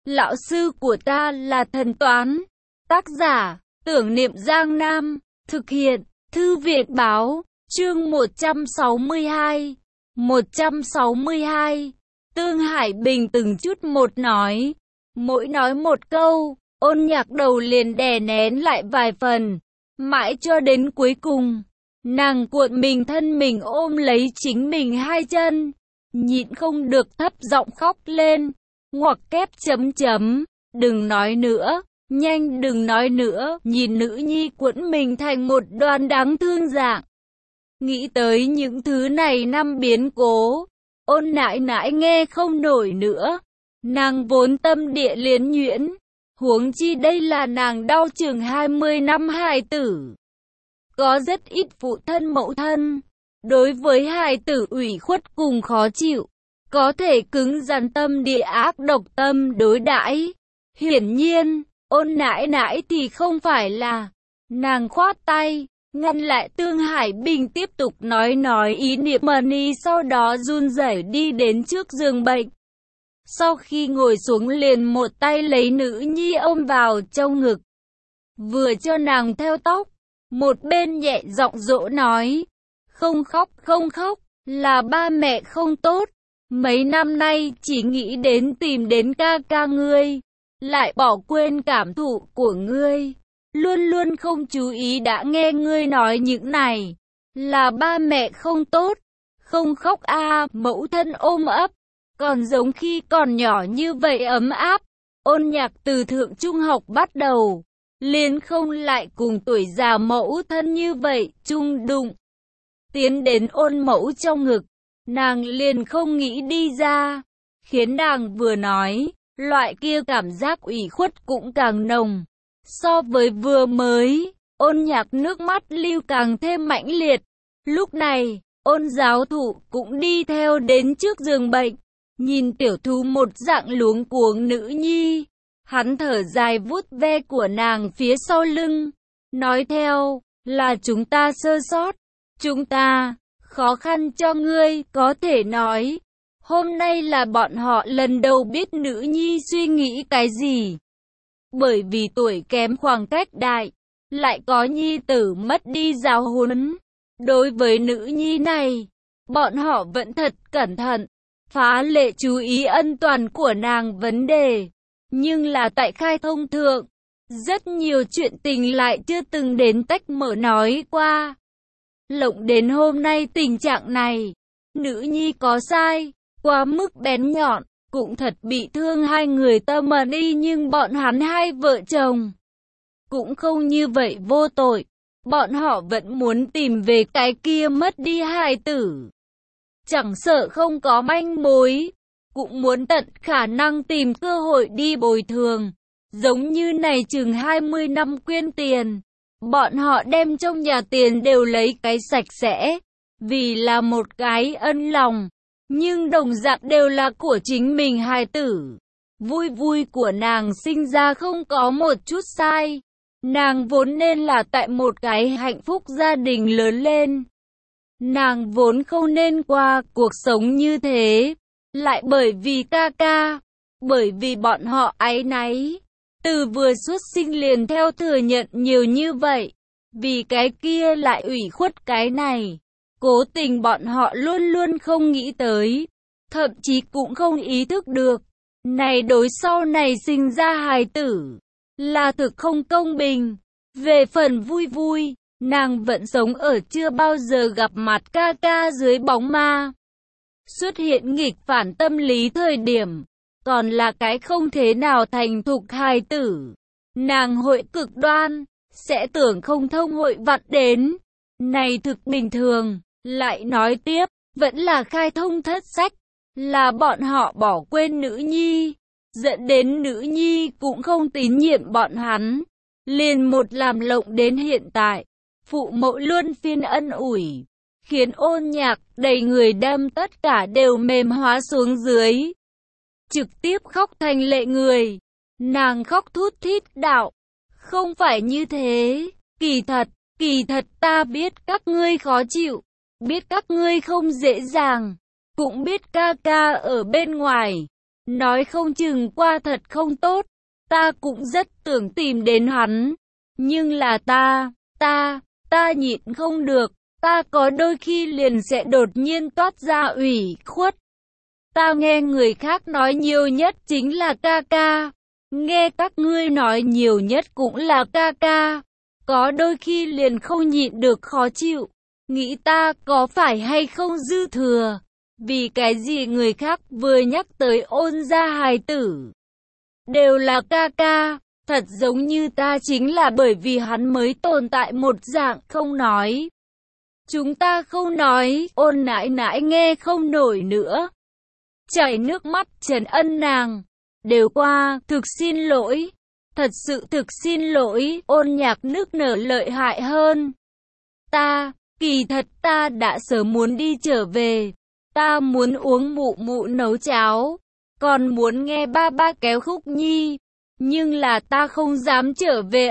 Lão sư của ta là thần toán. Tác giả, Tưởng Niệm Giang Nam. Thực hiện, Thư viện Báo. Chương 162. 162. Tương Hải Bình từng chút một nói. Mỗi nói một câu, Ôn Nhạc đầu liền đè nén lại vài phần. Mãi cho đến cuối cùng, nàng cuộn mình thân mình ôm lấy chính mình hai chân, nhịn không được thấp giọng khóc lên. Ngoặc kép chấm chấm, đừng nói nữa, nhanh đừng nói nữa, nhìn nữ nhi cuộn mình thành một đoàn đáng thương dạng. Nghĩ tới những thứ này năm biến cố, Ôn nãi nãi nghe không nổi nữa. Nàng vốn tâm địa liến nhuyễn, huống chi đây là nàng đau chừng 20 năm hài tử. Có rất ít phụ thân mẫu thân, đối với hài tử ủy khuất cùng khó chịu, có thể cứng rắn tâm địa ác độc tâm đối đãi. Hiển nhiên, Ôn nãi nãi thì không phải là. Nàng khoát tay, ngăn lại Tương Hải Bình tiếp tục nói ý niệm mani, sau đó run rẩy đi đến trước giường bệnh. Sau khi ngồi xuống liền một tay lấy nữ nhi ôm vào trong ngực, vừa cho nàng theo tóc, một bên nhẹ giọng dỗ nói, không khóc, là ba mẹ không tốt. Mấy năm nay chỉ nghĩ đến tìm đến ca ca ngươi, lại bỏ quên cảm thụ của ngươi. Luôn luôn không chú ý đã nghe ngươi nói những này, là ba mẹ không tốt. Không khóc a, mẫu thân ôm ấp, còn giống khi còn nhỏ như vậy ấm áp. Ôn Nhạc từ thượng trung học bắt đầu, liền không lại cùng tuổi già mẫu thân như vậy chung đụng. Tiến đến ôn mẫu trong ngực, nàng liền không nghĩ đi ra, khiến nàng vừa nói, loại kia cảm giác ủy khuất cũng càng nồng. So với vừa mới, Ôn Nhạc nước mắt lưu càng thêm mãnh liệt. Lúc này, Ôn giáo thụ cũng đi theo đến trước giường bệnh, nhìn tiểu thú một dạng luống cuống nữ nhi. Hắn thở dài vuốt ve của nàng phía sau lưng, nói theo, là chúng ta sơ sót, chúng ta khó khăn cho ngươi. Có thể nói, hôm nay là bọn họ lần đầu biết nữ nhi suy nghĩ cái gì. Bởi vì tuổi kém khoảng cách đại, lại có nhi tử mất đi giáo huấn. Đối với nữ nhi này, bọn họ vẫn thật cẩn thận, phá lệ chú ý ân toàn của nàng vấn đề. Nhưng là tại khai thông thượng, rất nhiều chuyện tình lại chưa từng đến tách mở nói qua. Lộng đến hôm nay tình trạng này, nữ nhi có sai, quá mức bén nhọn, cũng thật bị thương hai người tâm đi, nhưng bọn hắn hai vợ chồng cũng không như vậy vô tội. Bọn họ vẫn muốn tìm về cái kia mất đi hài tử, chẳng sợ không có manh mối, cũng muốn tận khả năng tìm cơ hội đi bồi thường. Giống như này chừng 20 năm quyên tiền, bọn họ đem trong nhà tiền đều lấy cái sạch sẽ, vì là một cái ân lòng, nhưng đồng dạng đều là của chính mình hài tử. Vui vui của nàng sinh ra không có một chút sai. Nàng vốn nên là tại một cái hạnh phúc gia đình lớn lên. Nàng vốn không nên qua cuộc sống như thế. Lại bởi vì ca ca, bởi vì bọn họ áy náy, từ vừa xuất sinh liền theo thừa nhận nhiều như vậy. Vì cái kia lại ủy khuất cái này. Cố tình bọn họ luôn luôn không nghĩ tới, thậm chí cũng không ý thức được. Này đối sau này sinh ra hài tử, là thực không công bình. Về phần vui vui, nàng vẫn sống ở chưa bao giờ gặp mặt ca ca dưới bóng ma. Xuất hiện nghịch phản tâm lý thời điểm, còn là cái không thế nào thành thục hài tử. Nàng hội cực đoan, sẽ tưởng không thông hội vặn đến. Này thực bình thường, lại nói tiếp, vẫn là khai thông thất sách, là bọn họ bỏ quên nữ nhi, dẫn đến nữ nhi cũng không tín nhiệm bọn hắn. Liền một làm lộng đến hiện tại, phụ mẫu luôn phiên ân ủi, khiến Ôn Nhạc đầy người đâm tất cả đều mềm hóa xuống dưới. Trực tiếp khóc thành lệ người. Nàng khóc thút thít đạo, không phải như thế, kỳ thật ta biết các ngươi khó chịu, biết các ngươi không dễ dàng, cũng biết ca ca ở bên ngoài, nói không chừng qua thật không tốt. Ta cũng rất tưởng tìm đến hắn, nhưng là ta nhịn không được, ta có đôi khi liền sẽ đột nhiên toát ra ủy khuất. Ta nghe người khác nói nhiều nhất chính là ca ca, nghe các ngươi nói nhiều nhất cũng là ca ca, có đôi khi liền không nhịn được khó chịu, nghĩ ta có phải hay không dư thừa, vì cái gì người khác vừa nhắc tới Ôn gia hài tử đều là ca ca, thật giống như ta chính là bởi vì hắn mới tồn tại một dạng không nói. Chúng ta không nói, Ôn nãi nãi nghe không nổi nữa, chảy nước mắt trấn an nàng. Đều qua, thực xin lỗi, thật sự thực xin lỗi. Ôn Nhạc nức nở lợi hại hơn. Kỳ thật ta đã sớm muốn đi trở về, ta muốn uống mụ mụ nấu cháo, còn muốn nghe ba ba kéo khúc nhi, nhưng là ta không dám trở về.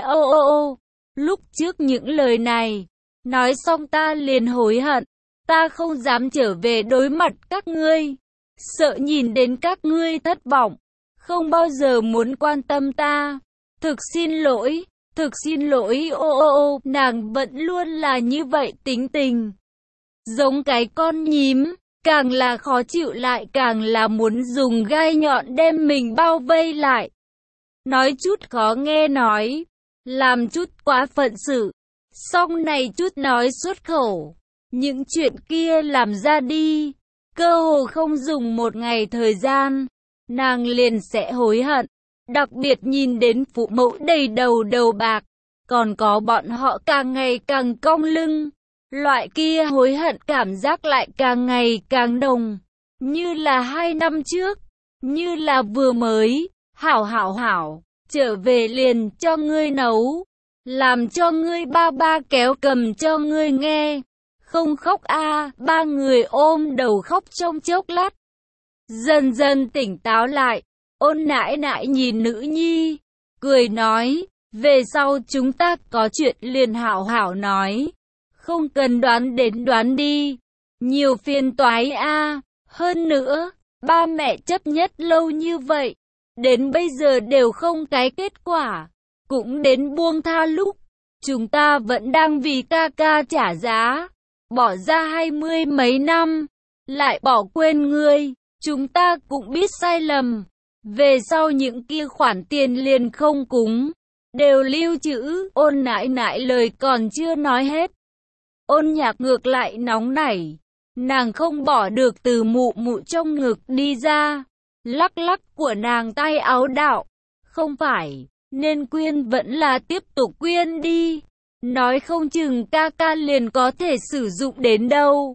Lúc trước những lời này nói xong ta liền hối hận, ta không dám trở về đối mặt các ngươi, sợ nhìn đến các ngươi thất vọng, không bao giờ muốn quan tâm ta. Thực xin lỗi, thực xin lỗi. Nàng vẫn luôn là như vậy tính tình, giống cái con nhím, càng là khó chịu lại càng là muốn dùng gai nhọn đem mình bao vây lại. Nói chút khó nghe nói, làm chút quá phận sự, xong này chút nói xuất khẩu, những chuyện kia làm ra đi, cơ hồ không dùng một ngày thời gian, nàng liền sẽ hối hận. Đặc biệt nhìn đến phụ mẫu đầy đầu bạc, còn có bọn họ càng ngày càng cong lưng, loại kia hối hận cảm giác lại càng ngày càng đồng, như là 2 năm trước, như là vừa mới, hảo, trở về liền cho ngươi nấu, làm cho ngươi ba ba kéo cầm cho ngươi nghe, không khóc a. Ba người ôm đầu khóc trong chốc lát, dần dần tỉnh táo lại. Ôn nãi nãi nhìn nữ nhi, cười nói, về sau chúng ta có chuyện liền hảo nói, không cần đoán đi, nhiều phiền toái a. Hơn nữa, ba mẹ chấp nhất lâu như vậy, đến bây giờ đều không cái kết quả, cũng đến buông tha lúc, chúng ta vẫn đang vì ca ca trả giá, bỏ ra 20 mấy năm, lại bỏ quên ngươi, chúng ta cũng biết sai lầm. Về sau những kia khoản tiền liền không cúng, đều lưu trữ. Ôn nãi nãi lời còn chưa nói hết, Ôn Nhạc ngược lại nóng nảy, nàng không bỏ được từ mụ mụ trong ngực đi ra, lắc lắc của nàng tay áo đạo, không phải, nên quyên vẫn là tiếp tục quyên đi, nói không chừng ca ca liền có thể sử dụng đến đâu.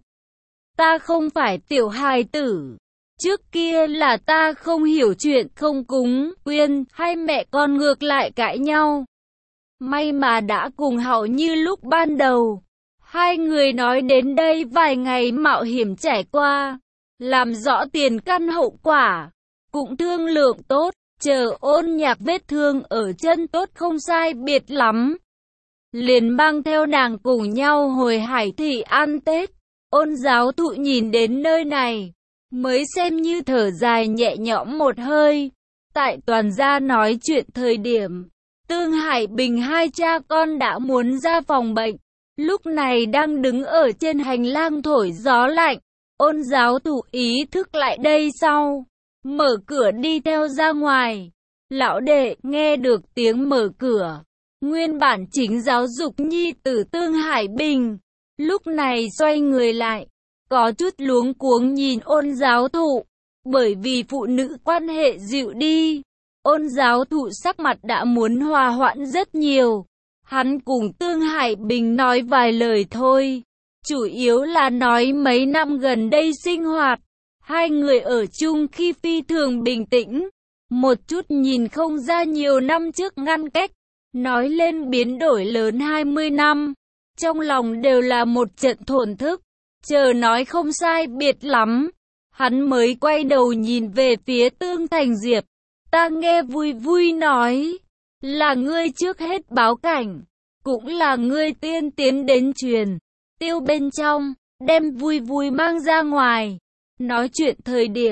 Ta không phải tiểu hài tử. Trước kia là ta không hiểu chuyện không cúng, quyên, hai mẹ con ngược lại cãi nhau. May mà đã cùng hảo như lúc ban đầu. Hai người nói đến đây vài ngày mạo hiểm trải qua, làm rõ tiền căn hậu quả, cũng thương lượng tốt, chờ Ôn Nhạc vết thương ở chân tốt không sai biệt lắm, liền mang theo nàng cùng nhau hồi Hải Thị ăn Tết. Ôn giáo thụ nhìn đến nơi này, mới xem như thở dài nhẹ nhõm một hơi. Tại toàn gia nói chuyện thời điểm, Tương Hải Bình hai cha con đã muốn ra phòng bệnh, lúc này đang đứng ở trên hành lang thổi gió lạnh. Ôn giáo thụ ý thức lại đây sau, mở cửa đi theo ra ngoài. Lão đệ nghe được tiếng mở cửa, nguyên bản chính giáo dục nhi tử Tương Hải Bình, lúc này xoay người lại, có chút luống cuống nhìn Ôn giáo thụ, bởi vì phụ nữ quan hệ dịu đi, Ôn giáo thụ sắc mặt đã muốn hòa hoãn rất nhiều. Hắn cùng Tương Hải Bình nói vài lời thôi, chủ yếu là nói mấy năm gần đây sinh hoạt, hai người ở chung khi phi thường bình tĩnh, một chút nhìn không ra nhiều năm trước ngăn cách, nói lên biến đổi lớn 20 năm, trong lòng đều là một trận thổn thức. Chờ nói không sai biệt lắm, hắn mới quay đầu nhìn về phía Tương Thành Diệp. Ta nghe vui vui nói, là ngươi trước hết báo cảnh, cũng là ngươi tiên tiến đến truyền tiêu bên trong, đem vui vui mang ra ngoài. Nói chuyện thời điểm,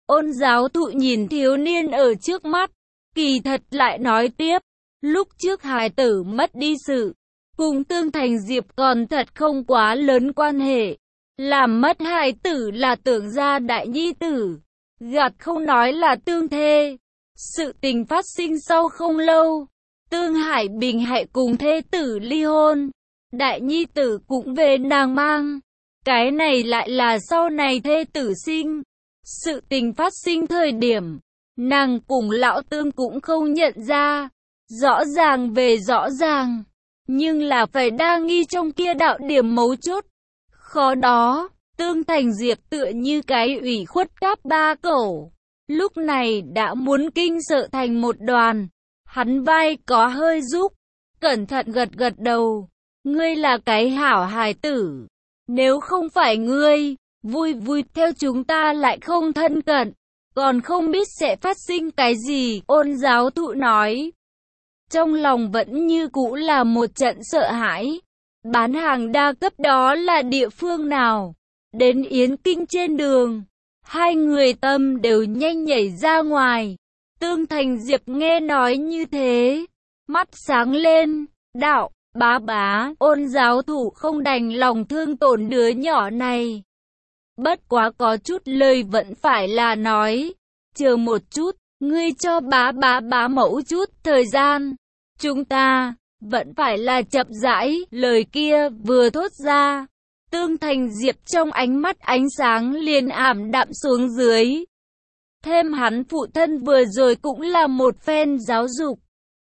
Ôn giáo thụ nhìn thiếu niên ở trước mắt, kỳ thật lại nói tiếp, lúc trước hài tử mất đi sự, cùng Tương Thành Diệp còn thật không quá lớn quan hệ. Làm mất hài tử là tưởng ra đại nhi tử, gạt không nói là tương thê. Sự tình phát sinh sau không lâu, Tương Hải Bình hãy cùng thê tử ly hôn, đại nhi tử cũng về nàng mang. Cái này lại là sau này thê tử sinh. Sự tình phát sinh thời điểm, nàng cùng lão Tương cũng không nhận ra, rõ ràng về rõ ràng, nhưng là phải đa nghi trong kia đạo điểm mấu chốt. Khó đó, Tương Thành Diệp tựa như cái ủy khuất cáp ba cẩu, lúc này đã muốn kinh sợ thành một đoàn. Hắn vai có hơi rúc, cẩn thận gật gật đầu, ngươi là cái hảo hài tử, nếu không phải ngươi, vui vui theo chúng ta lại không thân cận, còn không biết sẽ phát sinh cái gì. Ôn giáo thụ nói, trong lòng vẫn như cũ là một trận sợ hãi. Bán hàng đa cấp đó là địa phương nào? Đến Yến Kinh trên đường, hai người tâm đều nhanh nhảy ra ngoài. Tương Thành Diệp nghe nói như thế, mắt sáng lên, đạo, bá bá, ôn giáo thủ không đành lòng thương tổn đứa nhỏ này. Bất quá có chút lời vẫn phải là nói, chờ một chút, ngươi cho bá mẫu chút thời gian, chúng ta vẫn phải là chậm rãi. Lời kia vừa thốt ra, Tương Thành Diệp trong ánh mắt ánh sáng liền ảm đạm xuống dưới. Thêm hắn phụ thân vừa rồi cũng là một phen giáo dục,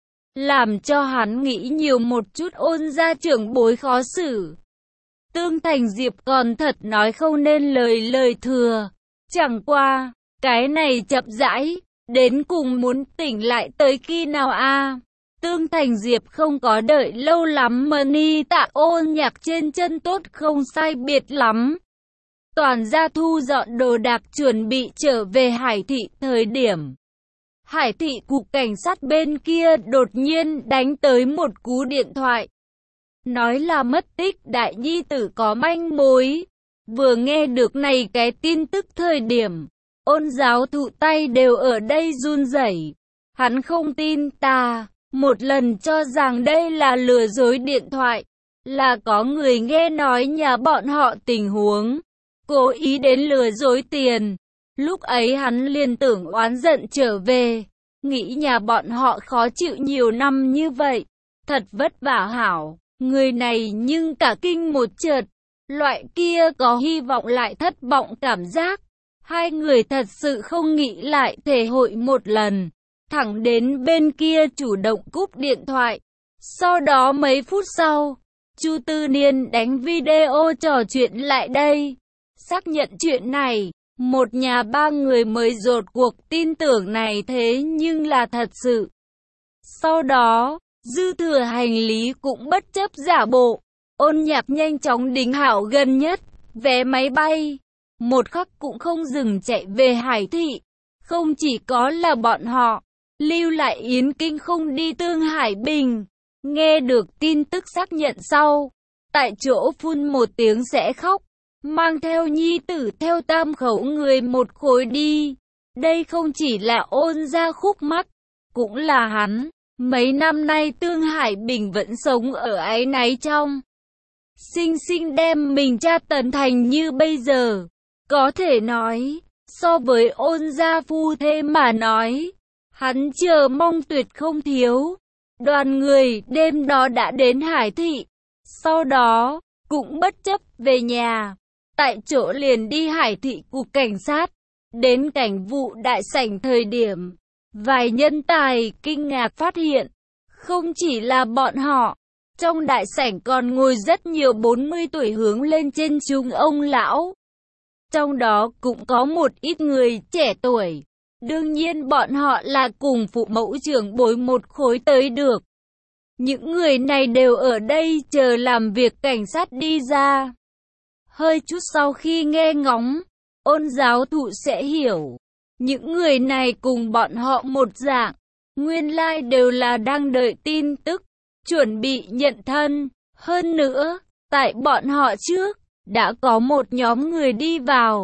làm cho hắn nghĩ nhiều một chút. Ôn gia trưởng bối khó xử, Tương Thành Diệp còn thật nói không nên lời thừa. Chẳng qua, cái này chậm rãi, đến cùng muốn tỉnh lại tới khi nào a? Tương Thành Diệp không có đợi lâu lắm mà Ni Tạ Ôn Nhạc trên chân tốt không sai biệt lắm. Toàn gia thu dọn đồ đạc chuẩn bị trở về Hải Thị thời điểm. Hải Thị cục cảnh sát bên kia đột nhiên đánh tới một cú điện thoại. Nói là mất tích đại nhi tử có manh mối. Vừa nghe được này cái tin tức thời điểm, ôn giáo thụ tay đều ở đây run rẩy. Hắn không tin ta, một lần cho rằng đây là lừa dối điện thoại, là có người nghe nói nhà bọn họ tình huống, cố ý đến lừa dối tiền. Lúc ấy hắn liền tưởng oán giận trở về, nghĩ nhà bọn họ khó chịu nhiều năm như vậy, thật vất vả hảo. Người này nhưng cả kinh một chợt, loại kia có hy vọng lại thất vọng cảm giác. Hai người thật sự không nghĩ lại thể hội một lần, thẳng đến bên kia chủ động cúp điện thoại. Sau đó mấy phút sau, Chu Tư Niên đánh video trò chuyện lại đây, xác nhận chuyện này. Một nhà ba người mới rốt cuộc tin tưởng này thế nhưng là thật sự. Sau đó, dư thừa hành lý cũng bất chấp giả bộ, Ôn Nhạc nhanh chóng đính hảo gần nhất vé máy bay, một khắc cũng không dừng chạy về Hải Thị. Không chỉ có là bọn họ, lưu lại Yến Kinh không đi Tương Hải Bình, nghe được tin tức xác nhận sau, tại chỗ phun một tiếng sẽ khóc, mang theo nhi tử theo tam khẩu người một khối đi. Đây không chỉ là ôn gia khúc mắc, cũng là hắn. Mấy năm nay Tương Hải Bình vẫn sống ở áy náy trong. Sinh sinh đem mình tra tấn thành như bây giờ. Có thể nói, so với ôn gia phu thê mà nói, hắn chờ mong tuyệt không thiếu. Đoàn người đêm đó đã đến Hải Thị. Sau đó, cũng bất chấp về nhà. Tại chỗ liền đi Hải Thị cục cảnh sát. Đến cảnh vụ đại sảnh thời điểm, vài nhân tài kinh ngạc phát hiện, không chỉ là bọn họ, trong đại sảnh còn ngồi rất nhiều 40 tuổi hướng lên trên chúng ông lão. Trong đó cũng có một ít người trẻ tuổi. Đương nhiên bọn họ là cùng phụ mẫu trưởng bối một khối tới được. Những người này đều ở đây chờ làm việc cảnh sát đi ra. Hơi chút sau khi nghe ngóng, ôn giáo thụ sẽ hiểu. Những người này cùng bọn họ một dạng, nguyên lai đều là đang đợi tin tức, chuẩn bị nhận thân. Hơn nữa, tại bọn họ trước, đã có một nhóm người đi vào.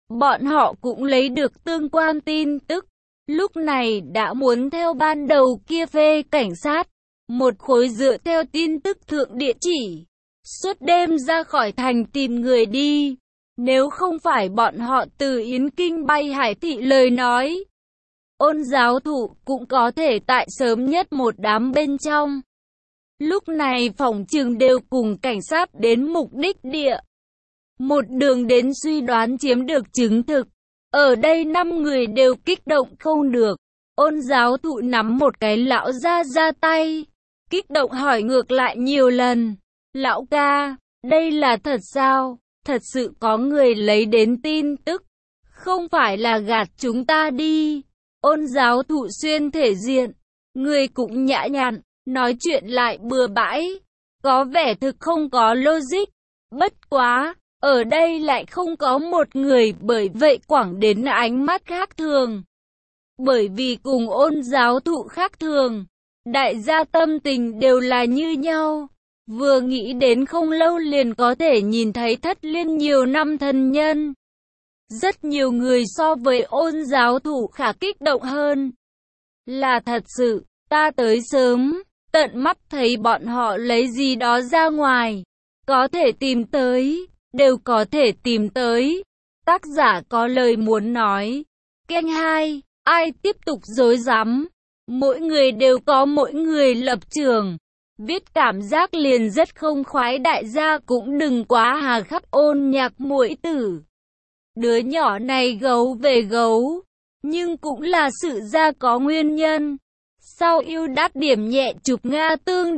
bọn họ cũng lấy được tương quan tin tức. Lúc này đã muốn theo ban đầu kia phê cảnh sát, một khối dựa theo tin tức thượng địa chỉ, suốt đêm ra khỏi thành tìm người đi. Nếu không phải bọn họ từ Yến Kinh bay Hải Thị lời nói, Ôn giáo thụ cũng có thể tại sớm nhất một đám bên trong. Lúc này phỏng chừng đều cùng cảnh sát đến mục đích địa. Một đường đến suy đoán chiếm được chứng thực. Ở đây 5 người đều kích động không được. Ôn giáo thụ nắm một cái lão ra tay, kích động hỏi ngược lại nhiều lần. Lão ca, đây là thật sao? Thật sự có người lấy đến tin tức, không phải là gạt chúng ta đi. Ôn giáo thụ xuyên thể diện, người cũng nhã nhặn, nói chuyện lại bừa bãi, có vẻ thực không có logic. Bất quá, ở đây lại không có một người bởi vậy quẳng đến ánh mắt khác thường. Bởi vì cùng ôn giáo thụ khác thường, đại gia tâm tình đều là như nhau. Vừa nghĩ đến không lâu liền có thể nhìn thấy Thất Liên nhiều năm thân nhân. Rất nhiều người so với ôn giáo thụ khả kích động hơn. Là thật sự, ta tới sớm, tận mắt thấy bọn họ lấy gì đó ra ngoài. Có thể tìm tới, đều có thể tìm tới. Tác giả có lời muốn nói. Kênh 2, ai tiếp tục dối rắm. Mỗi người đều có mỗi người lập trường. Viết cảm giác liền rất không khoái, đại gia cũng đừng quá hà khắc Ôn Nhạc muội tử. Đứa nhỏ này gấu về gấu, nhưng cũng là sự ra có nguyên nhân. Sau yêu đát điểm nhẹ chụp Nga tương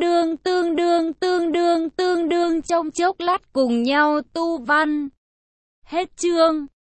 đương trong chốc lát cùng nhau tu văn. Hết chương.